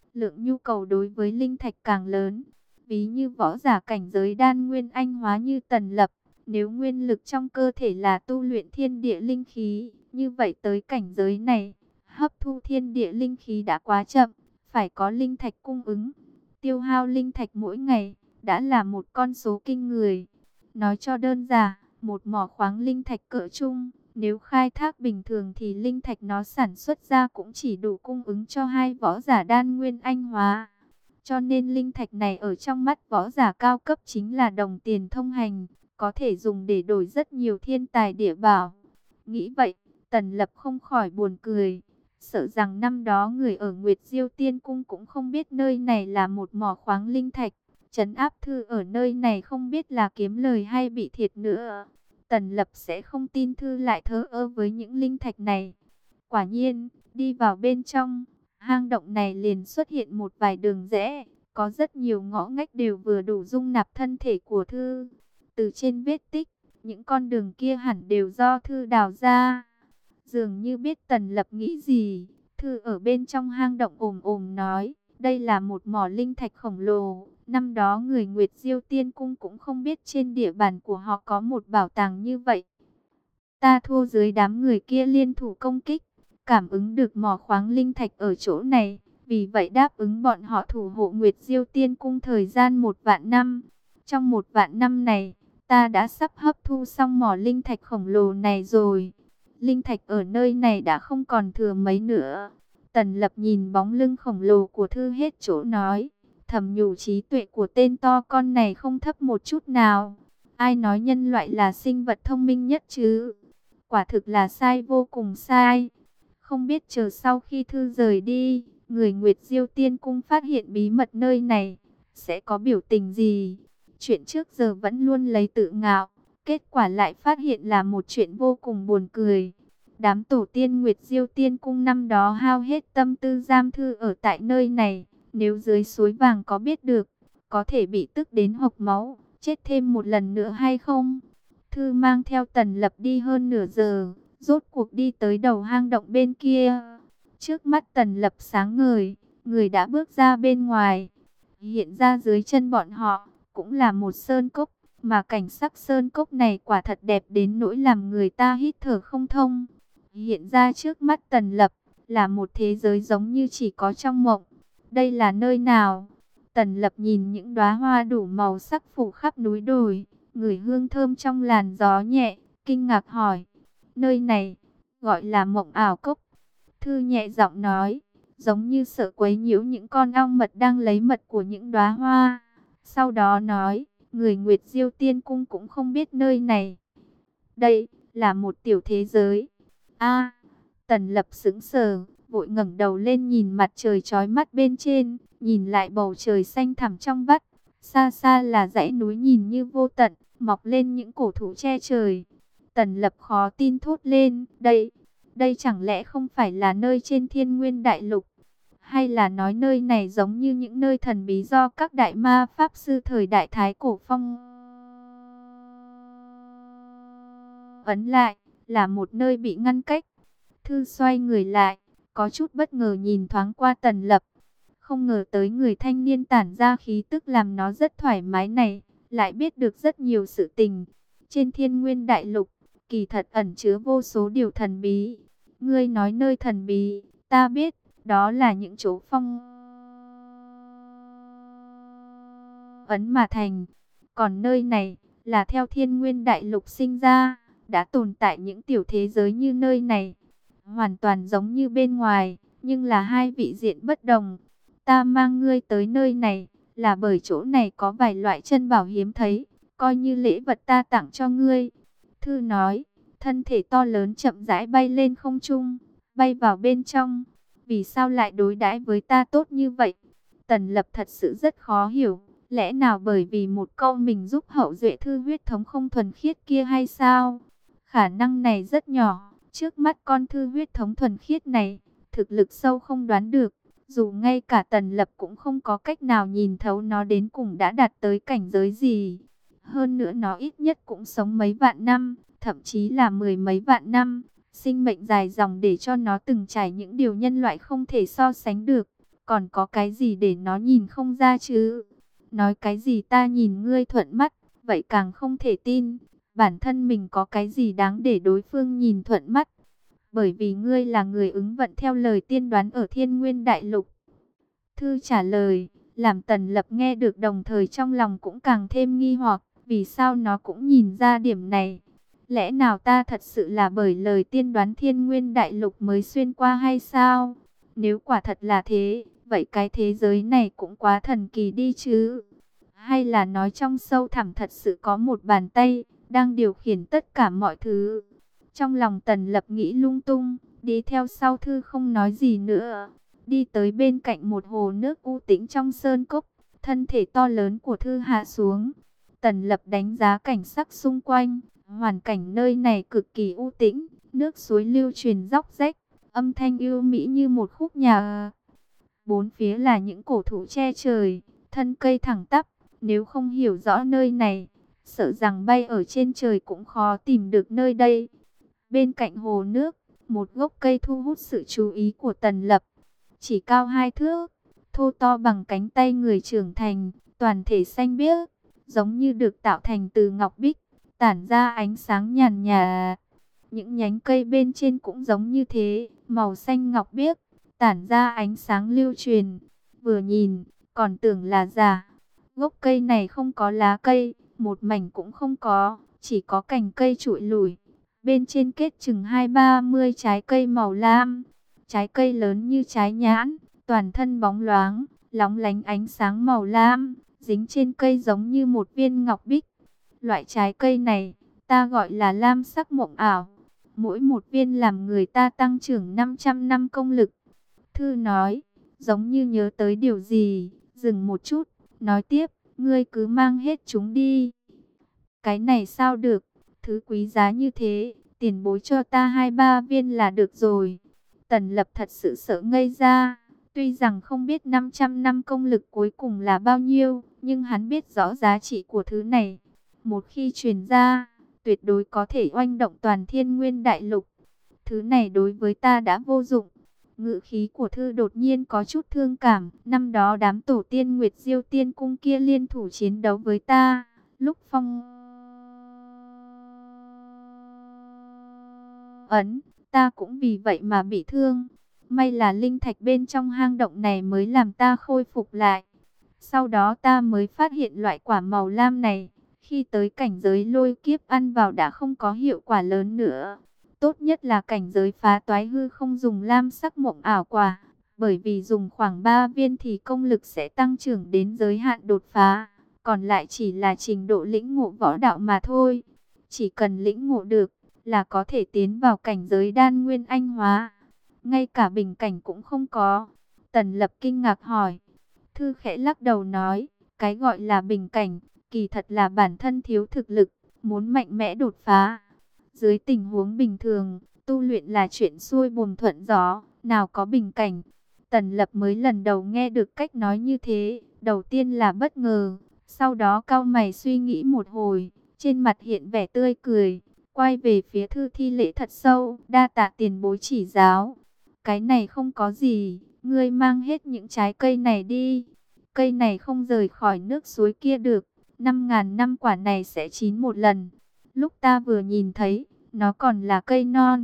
lượng nhu cầu đối với linh thạch càng lớn. Ví như võ giả cảnh giới đan nguyên anh hóa như Tần Lập, nếu nguyên lực trong cơ thể là tu luyện thiên địa linh khí, như vậy tới cảnh giới này, hấp thu thiên địa linh khí đã quá chậm, phải có linh thạch cung ứng. Tiêu hao linh thạch mỗi ngày đã là một con số kinh người. Nói cho đơn giản, một mỏ khoáng linh thạch cỡ trung, nếu khai thác bình thường thì linh thạch nó sản xuất ra cũng chỉ đủ cung ứng cho hai võ giả đan nguyên anh hóa. Cho nên linh thạch này ở trong mắt võ giả cao cấp chính là đồng tiền thông hành, có thể dùng để đổi rất nhiều thiên tài địa bảo. Nghĩ vậy, Tần Lập không khỏi buồn cười, sợ rằng năm đó người ở Nguyệt Diêu Tiên Cung cũng không biết nơi này là một mỏ khoáng linh thạch. Trấn áp Thư ở nơi này không biết là kiếm lời hay bị thiệt nữa. Tần Lập sẽ không tin Thư lại thờ ơ với những linh thạch này. Quả nhiên, đi vào bên trong, hang động này liền xuất hiện một vài đường rẽ, có rất nhiều ngõ ngách đều vừa đủ dung nạp thân thể của Thư. Từ trên vết tích, những con đường kia hẳn đều do Thư đào ra. Dường như biết Tần Lập nghĩ gì, Thư ở bên trong hang động ồm ồm nói, đây là một mỏ linh thạch khổng lồ. Năm đó người Nguyệt Diêu Tiên Cung cũng không biết trên địa bàn của họ có một bảo tàng như vậy. Ta thua dưới đám người kia liên thủ công kích, cảm ứng được mỏ khoáng linh thạch ở chỗ này, vì vậy đáp ứng bọn họ thủ hộ Nguyệt Diêu Tiên Cung thời gian một vạn năm. Trong một vạn năm này, ta đã sắp hấp thu xong mỏ linh thạch khổng lồ này rồi. Linh thạch ở nơi này đã không còn thừa mấy nữa. Tần Lập nhìn bóng lưng khổng lồ của Thư hết chỗ nói, thầm nhủ trí tuệ của tên to con này không thấp một chút nào. Ai nói nhân loại là sinh vật thông minh nhất chứ? Quả thực là sai vô cùng sai. Không biết chờ sau khi Thư rời đi, người Nguyệt Diêu Tiên Cung phát hiện bí mật nơi này, sẽ có biểu tình gì? Chuyện trước giờ vẫn luôn lấy tự ngạo, kết quả lại phát hiện là một chuyện vô cùng buồn cười. Đám tổ tiên Nguyệt Diêu Tiên Cung năm đó hao hết tâm tư giam Thư ở tại nơi này. Nếu dưới suối vàng có biết được, có thể bị tức đến hộc máu, chết thêm một lần nữa hay không? Thư mang theo Tần Lập đi hơn nửa giờ, rốt cuộc đi tới đầu hang động bên kia. Trước mắt Tần Lập sáng ngời, người đã bước ra bên ngoài. Hiện ra dưới chân bọn họ, cũng là một sơn cốc, mà cảnh sắc sơn cốc này quả thật đẹp đến nỗi làm người ta hít thở không thông. Hiện ra trước mắt Tần Lập, là một thế giới giống như chỉ có trong mộng. Đây là nơi nào? Tần Lập nhìn những đóa hoa đủ màu sắc phủ khắp núi đồi, ngửi hương thơm trong làn gió nhẹ, kinh ngạc hỏi. Nơi này, gọi là Mộng Ảo Cốc. Thư nhẹ giọng nói, giống như sợ quấy nhiễu những con ong mật đang lấy mật của những đóa hoa. Sau đó nói, người Nguyệt Diêu Tiên Cung cũng không biết nơi này. Đây, là một tiểu thế giới. A, Tần Lập sững sờ, vội ngẩng đầu lên nhìn mặt trời chói mắt bên trên, nhìn lại bầu trời xanh thẳm trong vắt. Xa xa là dãy núi nhìn như vô tận, mọc lên những cổ thụ che trời. Tần Lập khó tin thốt lên, đây, đây chẳng lẽ không phải là nơi trên Thiên Nguyên Đại Lục? Hay là nói nơi này giống như những nơi thần bí do các đại ma pháp sư thời đại Thái Cổ phong ấn lại, là một nơi bị ngăn cách? Thư xoay người lại, có chút bất ngờ nhìn thoáng qua Tần Lập. Không ngờ tới người thanh niên tản ra khí tức làm nó rất thoải mái này, lại biết được rất nhiều sự tình. Trên Thiên Nguyên Đại Lục, kỳ thật ẩn chứa vô số điều thần bí. Ngươi nói nơi thần bí, ta biết, đó là những chỗ phong ấn mà thành. Còn nơi này, là theo Thiên Nguyên Đại Lục sinh ra, đã tồn tại những tiểu thế giới như nơi này. Hoàn toàn giống như bên ngoài, nhưng là hai vị diện bất đồng. Ta mang ngươi tới nơi này, là bởi chỗ này có vài loại chân bảo hiếm thấy, coi như lễ vật ta tặng cho ngươi. Thư nói, thân thể to lớn chậm rãi bay lên không trung, bay vào bên trong. Vì sao lại đối đãi với ta tốt như vậy? Tần Lập thật sự rất khó hiểu, lẽ nào bởi vì một câu mình giúp hậu duệ Thư huyết thống không thuần khiết kia hay sao? Khả năng này rất nhỏ, trước mắt con Thư huyết thống thuần khiết này, thực lực sâu không đoán được. Dù ngay cả Tần Lập cũng không có cách nào nhìn thấu nó đến cùng đã đạt tới cảnh giới gì. Hơn nữa nó ít nhất cũng sống mấy vạn năm, thậm chí là mười mấy vạn năm. Sinh mệnh dài dòng để cho nó từng trải những điều nhân loại không thể so sánh được. còn có cái gì để nó nhìn không ra chứ? Nói cái gì ta nhìn ngươi thuận mắt, vậy càng không thể tin. Bản thân mình có cái gì đáng để đối phương nhìn thuận mắt? Bởi vì ngươi là người ứng vận theo lời tiên đoán ở Thiên Nguyên Đại Lục. Thư trả lời, làm Tần Lập nghe được, đồng thời trong lòng cũng càng thêm nghi hoặc, vì sao nó cũng nhìn ra điểm này? Lẽ nào ta thật sự là bởi lời tiên đoán Thiên Nguyên Đại Lục mới xuyên qua hay sao? Nếu quả thật là thế, vậy cái thế giới này cũng quá thần kỳ đi chứ. Hay là nói trong sâu thẳm thật sự có một bàn tay đang điều khiển tất cả mọi thứ? Trong lòng Tần Lập nghĩ lung tung, đi theo sau Thư không nói gì nữa. Đi tới bên cạnh một hồ nước u tĩnh trong sơn cốc, thân thể to lớn của Thư hạ xuống. Tần Lập đánh giá cảnh sắc xung quanh, hoàn cảnh nơi này cực kỳ u tĩnh, nước suối lưu truyền róc rách, âm thanh ưu mỹ như một khúc nhạc. Bốn phía là những cổ thụ che trời, thân cây thẳng tắp, nếu không hiểu rõ nơi này, sợ rằng bay ở trên trời cũng khó tìm được nơi đây. Bên cạnh hồ nước, một gốc cây thu hút sự chú ý của Tần Lập. Chỉ cao hai thước, thô to bằng cánh tay người trưởng thành, toàn thể xanh biếc, giống như được tạo thành từ ngọc bích, tản ra ánh sáng nhàn nhạt. Những nhánh cây bên trên cũng giống như thế, màu xanh ngọc biếc, tản ra ánh sáng lưu truyền. Vừa nhìn, còn tưởng là giả. Gốc cây này không có lá cây, một mảnh cũng không có, chỉ có cành cây trụi lủi. Bên trên kết chừng hai ba mươi trái cây màu lam. Trái cây lớn như trái nhãn, toàn thân bóng loáng, lóng lánh ánh sáng màu lam, dính trên cây giống như một viên ngọc bích. Loại trái cây này, ta gọi là lam sắc mộng ảo. Mỗi một viên làm người ta tăng trưởng năm trăm năm công lực. Thư nói, giống như nhớ tới điều gì, dừng một chút, nói tiếp, ngươi cứ mang hết chúng đi. Cái này sao được, thứ quý giá như thế, tiền bối cho ta hai ba viên là được rồi. Tần Lập thật sự sợ ngây ra, tuy rằng không biết năm trăm năm công lực cuối cùng là bao nhiêu, nhưng hắn biết rõ giá trị của thứ này. Một khi truyền ra, tuyệt đối có thể oanh động toàn Thiên Nguyên Đại Lục. Thứ này đối với ta đã vô dụng. Ngữ khí của Thư đột nhiên có chút thương cảm. Năm đó đám tổ tiên Nguyệt Diêu Tiên Cung kia liên thủ chiến đấu với ta. Lúc phong ấn, ta cũng vì vậy mà bị thương. May là linh thạch bên trong hang động này mới làm ta khôi phục lại. Sau đó ta mới phát hiện loại quả màu lam này, khi tới cảnh giới lôi kiếp ăn vào đã không có hiệu quả lớn nữa. Tốt nhất là cảnh giới phá toái hư không dùng lam sắc mộng ảo quả, bởi vì dùng khoảng ba viên thì công lực sẽ tăng trưởng đến giới hạn đột phá, còn lại chỉ là trình độ lĩnh ngộ võ đạo mà thôi. Chỉ cần lĩnh ngộ được là có thể tiến vào cảnh giới đan nguyên anh hóa. Ngay cả bình cảnh cũng không có. Tần Lập kinh ngạc hỏi. Thư khẽ lắc đầu nói, cái gọi là bình cảnh, kỳ thật là bản thân thiếu thực lực, muốn mạnh mẽ đột phá. Dưới tình huống bình thường, tu luyện là chuyện xuôi buồm thuận gió, nào có bình cảnh. Tần Lập mới lần đầu nghe được cách nói như thế, đầu tiên là bất ngờ, sau đó cau mày suy nghĩ một hồi, trên mặt hiện vẻ tươi cười, quay về phía Thư thi lễ thật sâu, đa tạ tiền bối chỉ giáo. Cái này không có gì, ngươi mang hết những trái cây này đi. Cây này không rời khỏi nước suối kia được, năm ngàn năm quả này sẽ chín một lần. Lúc ta vừa nhìn thấy, nó còn là cây non.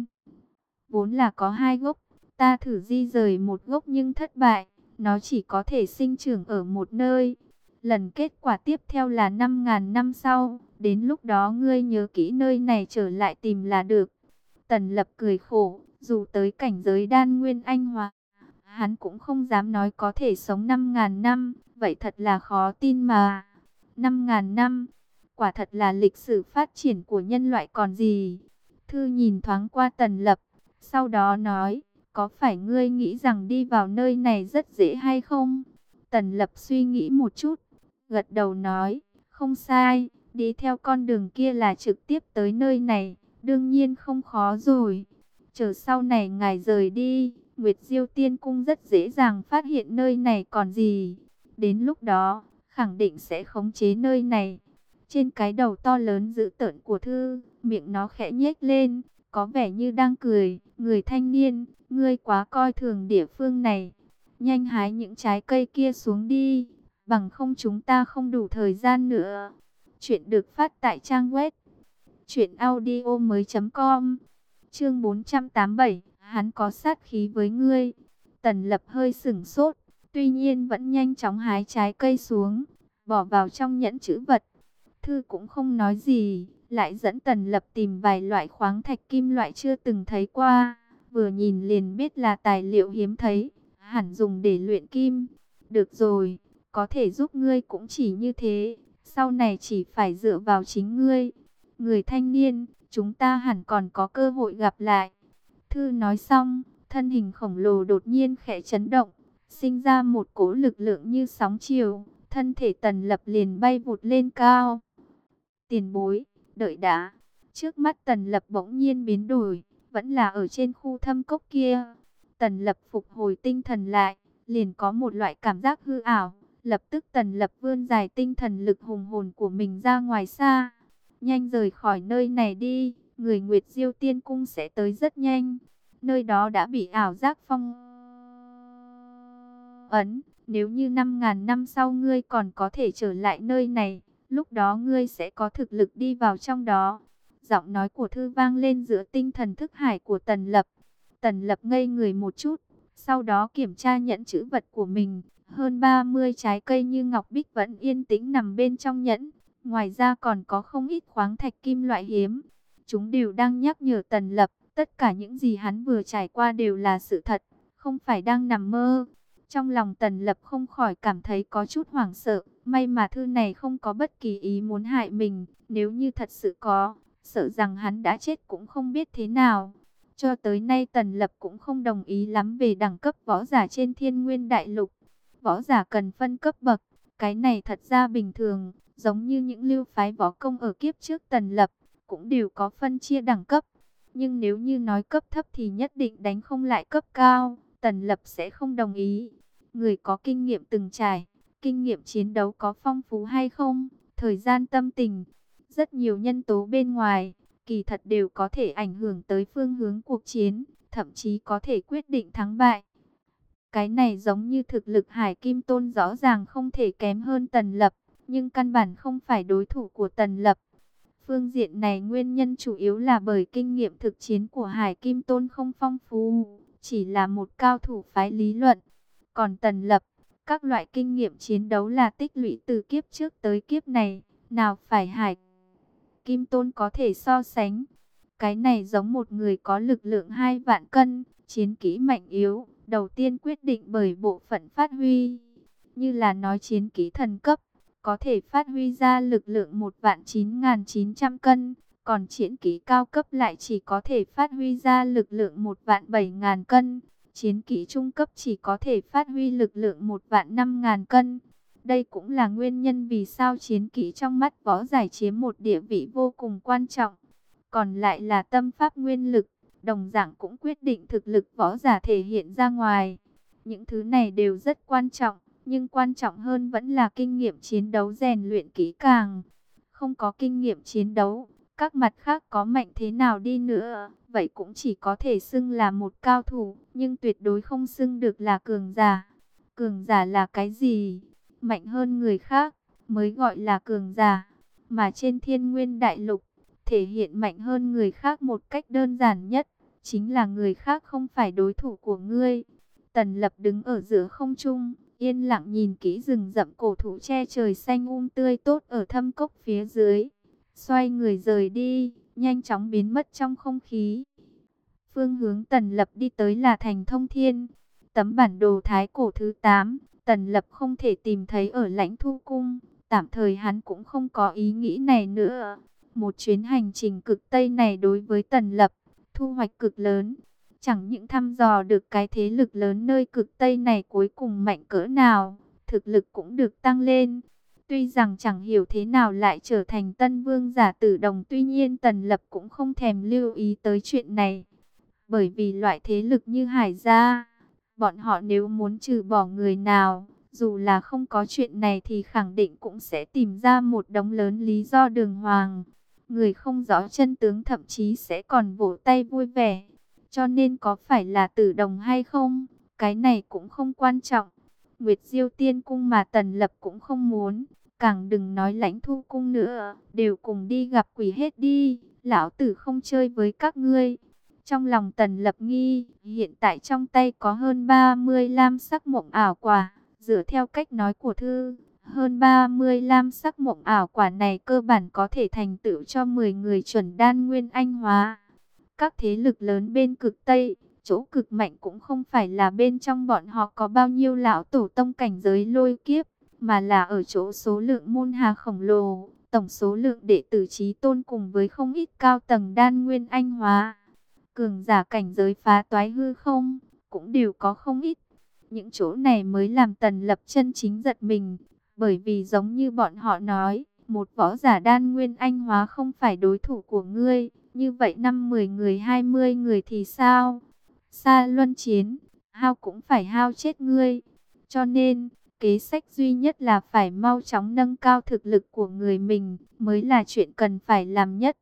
Vốn là có hai gốc, ta thử di rời một gốc nhưng thất bại, nó chỉ có thể sinh trưởng ở một nơi. Lần kết quả tiếp theo là năm ngàn năm sau, đến lúc đó ngươi nhớ kỹ nơi này trở lại tìm là được. Tần Lập cười khổ, dù tới cảnh giới đan nguyên anh hóa, hắn cũng không dám nói có thể sống năm ngàn năm, vậy thật là khó tin mà. Năm ngàn năm, quả thật là lịch sử phát triển của nhân loại còn gì. Thư nhìn thoáng qua Tần Lập, sau đó nói, có phải ngươi nghĩ rằng đi vào nơi này rất dễ hay không? Tần Lập suy nghĩ một chút, gật đầu nói, không sai, đi theo con đường kia là trực tiếp tới nơi này, đương nhiên không khó rồi. Chờ sau này ngài rời đi, Nguyệt Diêu Tiên Cung rất dễ dàng phát hiện nơi này còn gì. Đến lúc đó, khẳng định sẽ khống chế nơi này. Trên cái đầu to lớn dữ tợn của Thư, miệng nó khẽ nhếch lên, có vẻ như đang cười. Người thanh niên, ngươi quá coi thường địa phương này. nhanh hái những trái cây kia xuống đi, bằng không chúng ta không đủ thời gian nữa. Chuyện được phát tại trang web truyện audio mới chấm com. Chương bốn trăm tám mươi bảy, hắn có sát khí với ngươi. Tần Lập hơi sửng sốt, tuy nhiên vẫn nhanh chóng hái trái cây xuống, bỏ vào trong nhẫn trữ vật. Thư cũng không nói gì, lại dẫn Tần Lập tìm vài loại khoáng thạch kim loại chưa từng thấy qua, vừa nhìn liền biết là tài liệu hiếm thấy, hẳn dùng để luyện kim. Được rồi, có thể giúp ngươi cũng chỉ như thế, sau này chỉ phải dựa vào chính ngươi. Người thanh niên, chúng ta hẳn còn có cơ hội gặp lại. Thư nói xong, thân hình khổng lồ đột nhiên khẽ chấn động, sinh ra một cỗ lực lượng như sóng chiều, thân thể Tần Lập liền bay vụt lên cao. Tiền bối, đợi đã. Trước mắt Tần Lập bỗng nhiên biến đổi, vẫn là ở trên khu thâm cốc kia. Tần Lập phục hồi tinh thần lại, liền có một loại cảm giác hư ảo. Lập tức Tần Lập vươn dài tinh thần lực hùng hồn của mình ra ngoài xa. Nhanh rời khỏi nơi này đi, người Nguyệt Diêu Tiên Cung sẽ tới rất nhanh. Nơi đó đã bị ảo giác phong ấn. Nếu như năm ngàn năm sau ngươi còn có thể trở lại nơi này, lúc đó ngươi sẽ có thực lực đi vào trong đó. Giọng nói của Thư vang lên giữa tinh thần thức hải của Tần Lập. Tần Lập ngây người một chút, sau đó kiểm tra nhẫn trữ vật của mình. Hơn ba mươi trái cây như ngọc bích vẫn yên tĩnh nằm bên trong nhẫn. Ngoài ra còn có không ít khoáng thạch kim loại hiếm. Chúng đều đang nhắc nhở Tần Lập, tất cả những gì hắn vừa trải qua đều là sự thật, không phải đang nằm mơ. Trong lòng Tần Lập không khỏi cảm thấy có chút hoảng sợ. May mà Thư này không có bất kỳ ý muốn hại mình. Nếu như thật sự có, sợ rằng hắn đã chết cũng không biết thế nào. Cho tới nay Tần Lập cũng không đồng ý lắm về đẳng cấp võ giả trên Thiên Nguyên Đại Lục. Võ giả cần phân cấp bậc, cái này thật ra bình thường. Giống như những lưu phái võ công ở kiếp trước Tần Lập, cũng đều có phân chia đẳng cấp. Nhưng nếu như nói cấp thấp thì nhất định đánh không lại cấp cao, Tần Lập sẽ không đồng ý. Người có kinh nghiệm từng trải, kinh nghiệm chiến đấu có phong phú hay không, thời gian tâm tình, rất nhiều nhân tố bên ngoài, kỳ thật đều có thể ảnh hưởng tới phương hướng cuộc chiến, thậm chí có thể quyết định thắng bại. Cái này giống như thực lực Hải Kim Tôn rõ ràng không thể kém hơn Tần Lập, nhưng căn bản không phải đối thủ của Tần Lập. Phương diện này nguyên nhân chủ yếu là bởi kinh nghiệm thực chiến của Hải Kim Tôn không phong phú, chỉ là một cao thủ phái lý luận. Còn Tần Lập, các loại kinh nghiệm chiến đấu là tích lũy từ kiếp trước tới kiếp này, nào phải Hải Kim Tôn có thể so sánh. Cái này giống một người có lực lượng hai vạn cân, chiến kỹ mạnh yếu, đầu tiên quyết định bởi bộ phận phát huy. Như là nói chiến kỹ thần cấp, có thể phát huy ra lực lượng một vạn chín nghìn chín trăm cân, còn chiến kỹ cao cấp lại chỉ có thể phát huy ra lực lượng một vạn bảy nghìn cân, chiến kỹ trung cấp chỉ có thể phát huy lực lượng một vạn năm nghìn cân. Đây cũng là nguyên nhân vì sao chiến kỹ trong mắt võ giả chiếm một địa vị vô cùng quan trọng. Còn lại là tâm pháp nguyên lực, đồng dạng cũng quyết định thực lực võ giả thể hiện ra ngoài. Những thứ này đều rất quan trọng. Nhưng quan trọng hơn vẫn là kinh nghiệm chiến đấu rèn luyện kỹ càng. Không có kinh nghiệm chiến đấu, các mặt khác có mạnh thế nào đi nữa, vậy cũng chỉ có thể xưng là một cao thủ, nhưng tuyệt đối không xưng được là cường giả. Cường giả là cái gì? Mạnh hơn người khác mới gọi là cường giả. Mà trên Thiên Nguyên Đại Lục, thể hiện mạnh hơn người khác một cách đơn giản nhất, chính là người khác không phải đối thủ của ngươi. Tần Lập đứng ở giữa không trung, yên lặng nhìn kỹ rừng rậm cổ thụ che trời xanh um tươi tốt ở thâm cốc phía dưới. Xoay người rời đi, nhanh chóng biến mất trong không khí. Phương hướng Tần Lập đi tới là thành Thông Thiên. Tấm bản đồ thái cổ thứ tám, Tần Lập không thể tìm thấy ở Lãnh Thu Cung. Tạm thời hắn cũng không có ý nghĩ này nữa. Một chuyến hành trình cực Tây này đối với Tần Lập, thu hoạch cực lớn. Chẳng những thăm dò được cái thế lực lớn nơi cực Tây này cuối cùng mạnh cỡ nào, thực lực cũng được tăng lên. Tuy rằng chẳng hiểu thế nào lại trở thành tân vương giả Tử Đồng, tuy nhiên Tần Lập cũng không thèm lưu ý tới chuyện này. Bởi vì loại thế lực như Hải gia, bọn họ nếu muốn trừ bỏ người nào, dù là không có chuyện này thì khẳng định cũng sẽ tìm ra một đống lớn lý do đường hoàng. Người không rõ chân tướng thậm chí sẽ còn vỗ tay vui vẻ. Cho nên có phải là Tử Đồng hay không, cái này cũng không quan trọng. Nguyệt Diêu Tiên Cung mà Tần Lập cũng không muốn, càng đừng nói Lãnh Thu Cung nữa, đều cùng đi gặp quỷ hết đi, lão tử không chơi với các ngươi. Trong lòng Tần Lập nghi, hiện tại trong tay có hơn ba mươi lam sắc mộng ảo quả, dựa theo cách nói của thư, hơn ba mươi lam sắc mộng ảo quả này cơ bản có thể thành tựu cho mười người chuẩn đan nguyên anh hóa. Các thế lực lớn bên cực Tây, chỗ cực mạnh cũng không phải là bên trong bọn họ có bao nhiêu lão tổ tông cảnh giới lôi kiếp, mà là ở chỗ số lượng môn hà khổng lồ, tổng số lượng đệ tử chí tôn cùng với không ít cao tầng đan nguyên anh hóa. Cường giả cảnh giới phá toái hư không, cũng đều có không ít. Những chỗ này mới làm Tần Lập chân chính giật mình, bởi vì giống như bọn họ nói, một võ giả đan nguyên anh hóa không phải đối thủ của ngươi, như vậy năm mười người hai mươi người thì sao? Xa luân chiến, hao cũng phải hao chết ngươi. Cho nên, kế sách duy nhất là phải mau chóng nâng cao thực lực của người mình, mới là chuyện cần phải làm nhất.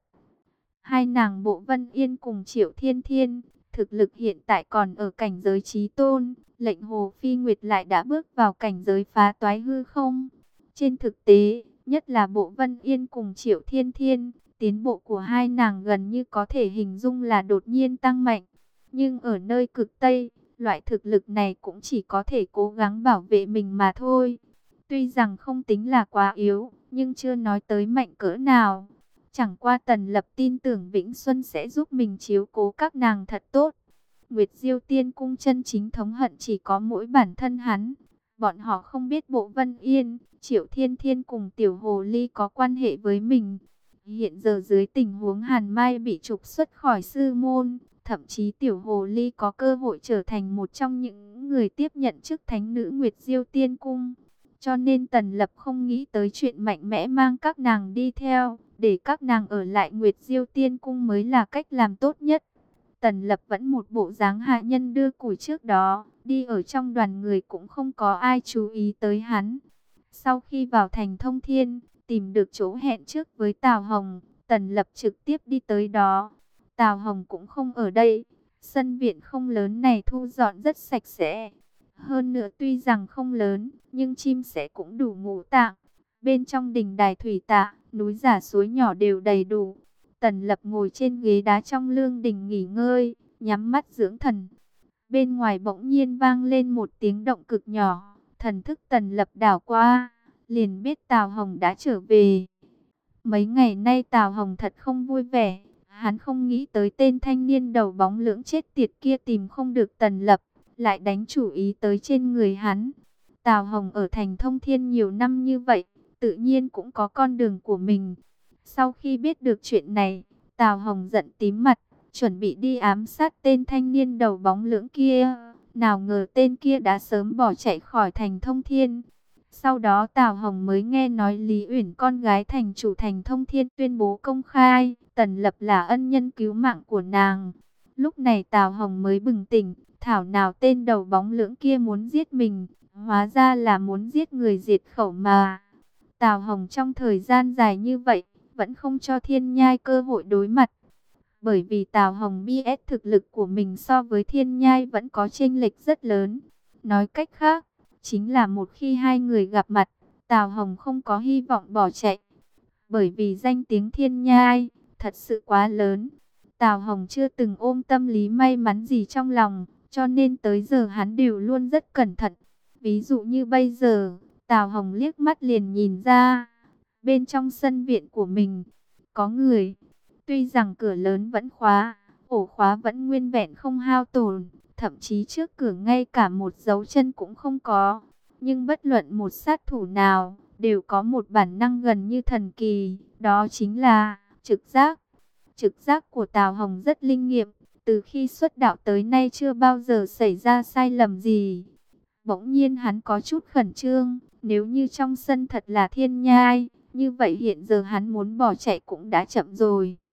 Hai nàng Bộ Vân Yên cùng Triệu Thiên Thiên, thực lực hiện tại còn ở cảnh giới chí tôn, lệnh Hồ Phi Nguyệt lại đã bước vào cảnh giới phá toái hư không. Trên thực tế, nhất là Bộ Vân Yên cùng Triệu Thiên Thiên, tiến bộ của hai nàng gần như có thể hình dung là đột nhiên tăng mạnh. Nhưng ở nơi cực Tây, loại thực lực này cũng chỉ có thể cố gắng bảo vệ mình mà thôi. Tuy rằng không tính là quá yếu, nhưng chưa nói tới mạnh cỡ nào. Chẳng qua Tần Lập tin tưởng Vĩnh Xuân sẽ giúp mình chiếu cố các nàng thật tốt. Nguyệt Diêu Tiên Cung chân chính thống hận chỉ có mỗi bản thân hắn. Bọn họ không biết Bộ Vân Yên, Triệu Thiên Thiên cùng Tiểu Hồ Ly có quan hệ với mình. Hiện giờ dưới tình huống Hàn Mai bị trục xuất khỏi sư môn, thậm chí Tiểu Hồ Ly có cơ hội trở thành một trong những người tiếp nhận chức thánh nữ Nguyệt Diêu Tiên Cung. Cho nên Tần Lập không nghĩ tới chuyện mạnh mẽ mang các nàng đi theo, để các nàng ở lại Nguyệt Diêu Tiên Cung mới là cách làm tốt nhất. Tần Lập vẫn một bộ dáng hạ nhân đưa củi trước đó, đi ở trong đoàn người cũng không có ai chú ý tới hắn. Sau khi vào thành Thông Thiên, tìm được chỗ hẹn trước với Tào Hồng, Tần Lập trực tiếp đi tới đó. Tào Hồng cũng không ở đây, sân viện không lớn này thu dọn rất sạch sẽ. Hơn nữa tuy rằng không lớn, nhưng chim sẻ cũng đủ ngũ tạng. Bên trong đình đài thủy tạ, núi giả suối nhỏ đều đầy đủ. Tần Lập ngồi trên ghế đá trong lương đình nghỉ ngơi, nhắm mắt dưỡng thần. Bên ngoài bỗng nhiên vang lên một tiếng động cực nhỏ, thần thức Tần Lập đảo qua, liền biết Tào Hồng đã trở về. Mấy ngày nay Tào Hồng thật không vui vẻ, hắn không nghĩ tới tên thanh niên đầu bóng lưỡng chết tiệt kia tìm không được Tần Lập, lại đánh chủ ý tới trên người hắn. Tào Hồng ở thành Thông Thiên nhiều năm như vậy, tự nhiên cũng có con đường của mình. Sau khi biết được chuyện này, Tào Hồng giận tím mặt, chuẩn bị đi ám sát tên thanh niên đầu bóng lưỡng kia. Nào ngờ tên kia đã sớm bỏ chạy khỏi thành Thông Thiên. Sau đó Tào Hồng mới nghe nói Lý Uyển con gái thành chủ thành Thông Thiên tuyên bố công khai, Tần Lập là ân nhân cứu mạng của nàng. Lúc này Tào Hồng mới bừng tỉnh, thảo nào tên đầu bóng lưỡng kia muốn giết mình, hóa ra là muốn giết người diệt khẩu mà. Tào Hồng trong thời gian dài như vậy, vẫn không cho Thiên Nhai cơ hội đối mặt. Bởi vì Tào Hồng biết thực lực của mình so với Thiên Nhai vẫn có chênh lệch rất lớn. Nói cách khác, chính là một khi hai người gặp mặt, Tào Hồng không có hy vọng bỏ chạy. Bởi vì danh tiếng Thiên Nhai thật sự quá lớn. Tào Hồng chưa từng ôm tâm lý may mắn gì trong lòng, cho nên tới giờ hắn đều luôn rất cẩn thận. Ví dụ như bây giờ, Tào Hồng liếc mắt liền nhìn ra, bên trong sân viện của mình, có người. Tuy rằng cửa lớn vẫn khóa, ổ khóa vẫn nguyên vẹn không hao tổn, thậm chí trước cửa ngay cả một dấu chân cũng không có. Nhưng bất luận một sát thủ nào, đều có một bản năng gần như thần kỳ, đó chính là trực giác. Trực giác của Tào Hồng rất linh nghiệm, từ khi xuất đạo tới nay chưa bao giờ xảy ra sai lầm gì. Bỗng nhiên hắn có chút khẩn trương, nếu như trong sân thật là Thiên Nhai, như vậy hiện giờ hắn muốn bỏ chạy cũng đã chậm rồi.